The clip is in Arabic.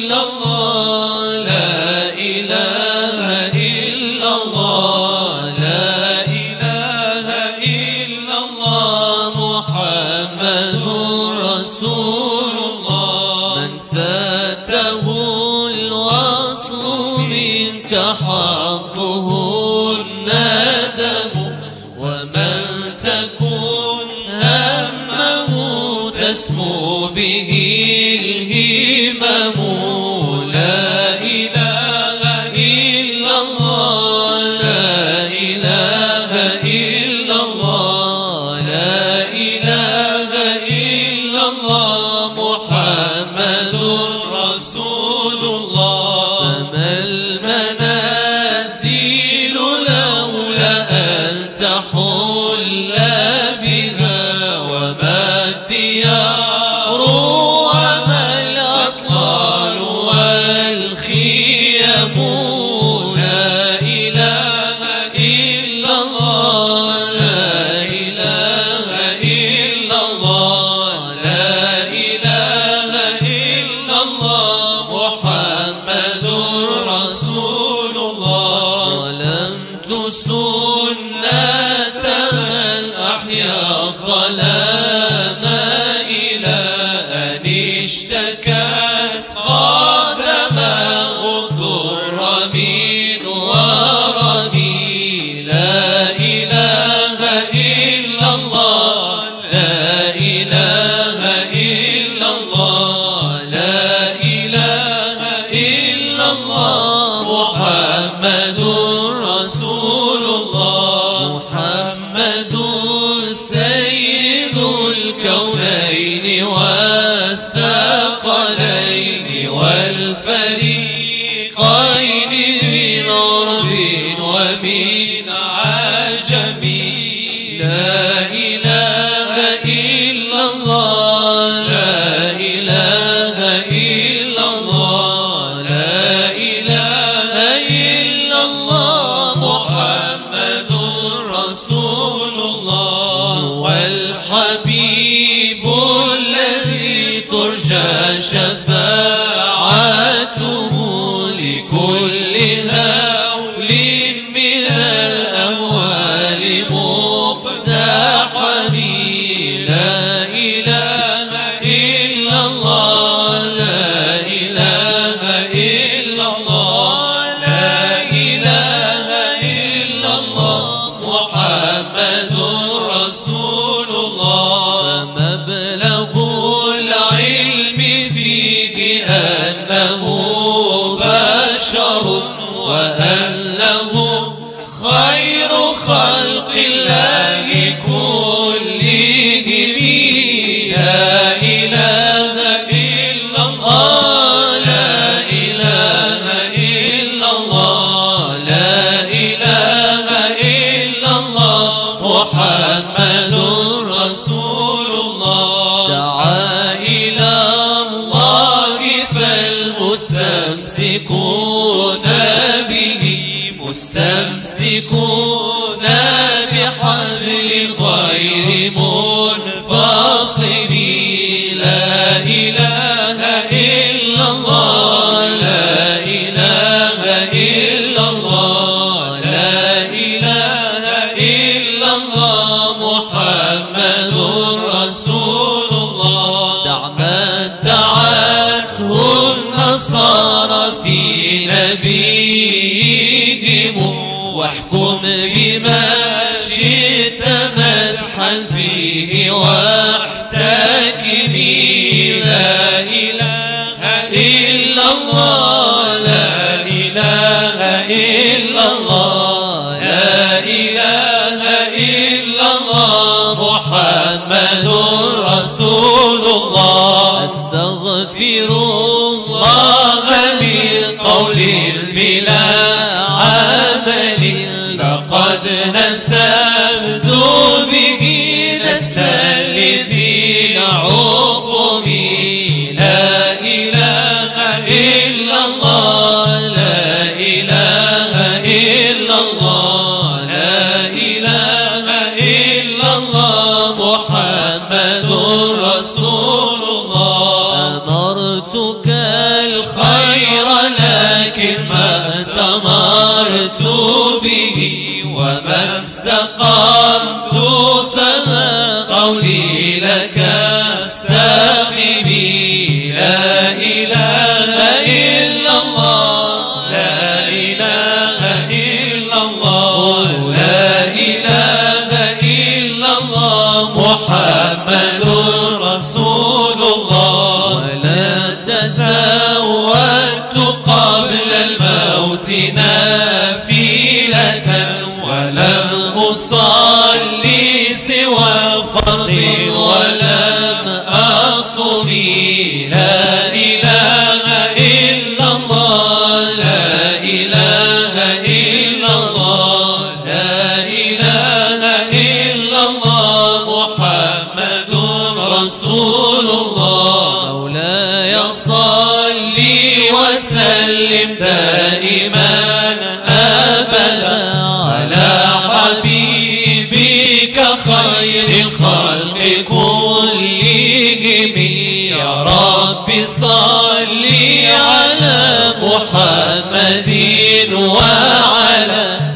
إلا الله لا إله إلا الله لا إله إلا الله محمد رسول الله من فاته الوصل منك حظه الندم ومن تكن همه تسمو به الهمم لا إله إلا الله لا إله إلا الله لا إله إلا الله محمد رسول الله فما المنازل لولا أن تحل بها وما الديار وما الأطلال والخيم لا إله إلا الله لا إله إلا الله لا إله إلا الله محمد رسول الله ظلمت سنة من أحيا الظلام إلى أن اشتكت قدمه الضر من ورمي لا إله إلا الله لا إله إلا الله لا إله إلا الله محمد رسول الله محمد سيد الكونين والثقلين والفريقين من عرب ومن عجم لا إله إلا الله لا إله إلا الله لا إله إلا الله محمد رسول الله والحبيب الذي ترجى شفاعته لكل هول من الأهوال مقتحم لا إله إلا الله لا إله إلا الله لا إله إلا الله محمد رسول الله فمبلغ العلم فيه أنه بشر وأنه خير خلق الله كلهم لا إله إلا الله لا إله إلا الله لا إله إلا الله محمد رسول الله دعا إلى الله فالمستمسكون به مستمسكون بحبل غير منفصل لا إله إلا الله لا إله إلا الله لا إله إلا الله محمد رسول الله دعما دعته النصارى في نبيهم واحكم بما شئت مدحا فيه واحتكمي لا إله إلا الله لا إله إلا الله لا إله إلا الله محمد رسول الله أستغفر الله من قول بلا عمل لقد نسبت به نسل الذين عقمي لا إله إلا الخير لكن ما ثمرت به وما استقمت فما قولي لك استقمي. لا إله إلا الله لا إله إلا الله لا إله إلا الله محمد رسول الله. ولا تزودت قبل الموت نافلة ولم أصلي سوى فرض ولم أصومي. لا إله إلا الله لا إله إلا الله لا إله إلا الله محمد رسول الله. مولاي صلي وسلم دائما أبدا على حبيبك خير الخلق كلهم. يا رب صل على محمد وعلى